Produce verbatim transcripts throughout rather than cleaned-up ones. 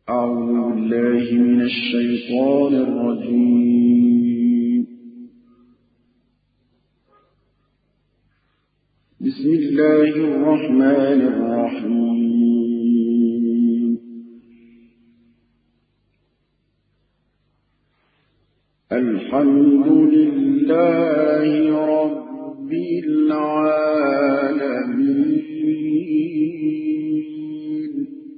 أعوذ بالله من الشيطان الرجيم. بسم الله الرحمن الرحيم. الحمد لله رب العالمين.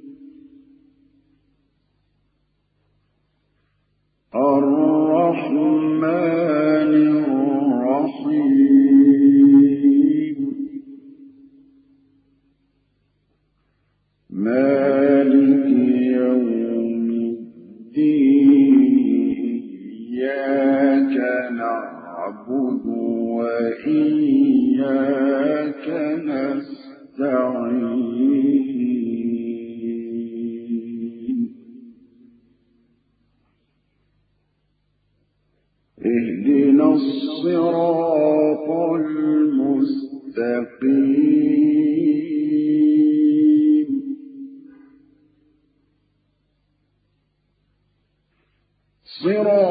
الرحمن الرحيم. مالك يوم الدين. إياك نعبد وإياك نستعين. اهدنا الصراط المستقيم. صراط